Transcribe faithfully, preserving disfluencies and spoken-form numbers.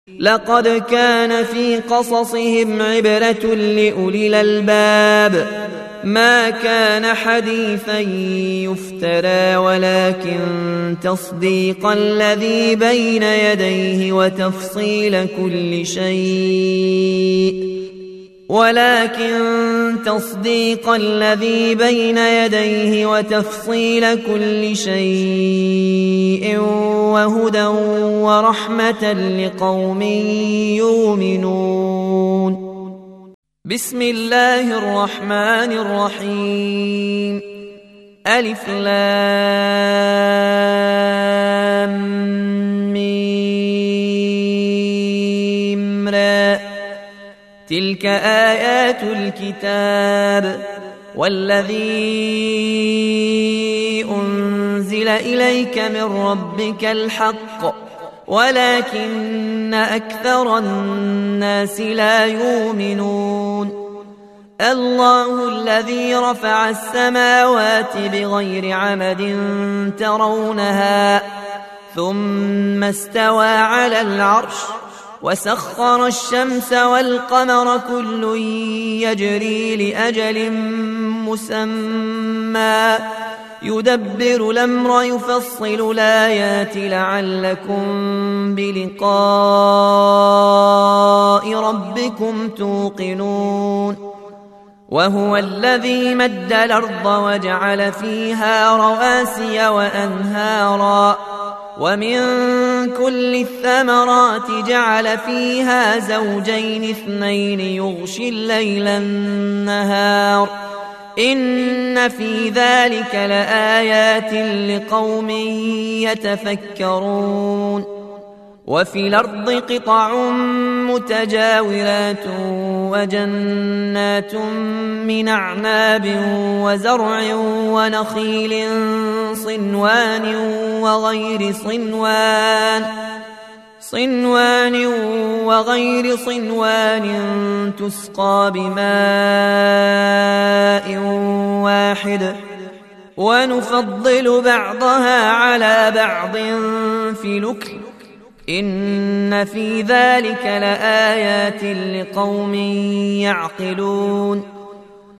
لقد كان في قصصهم عبرة لأولي الألباب ما كان حديثا يفترى ولكن تصديق الذي بين يديه وتفصيل كل شيء ولكن تصديق الذي بين يديه وتفصيل كل شيء وهدى ورحمة لقوم يؤمنون. بسم الله الرحمن الرحيم. ألف لام ميم را تلك آيات الكتاب والذي أنزل إليك من ربك الحق ولكن أكثر الناس لا يؤمنون. الله الذي رفع السماوات بغير عمد ترونها ثم استوى على العرش وسخر الشمس والقمر كل يجري لأجل مسمى يدبر الأمر يفصل الآيات لعلكم بلقاء ربكم توقنون. وهو الذي مد الأرض وجعل فيها رواسي وأنهارا ومن كل الثمرات جعل فيها زوجين اثنين يغشي الليل النهار إن في ذلك لآيات لقوم يتفكرون. وفي الأرض قطع متجاورات وجنات من أعناب وزرع ونخيل صنوان وغير صنوان صنوان وغير صنوان تسقى بماء واحد ونفضل بعضها على بعض في الأكل إن في ذلك لآيات لقوم يعقلون.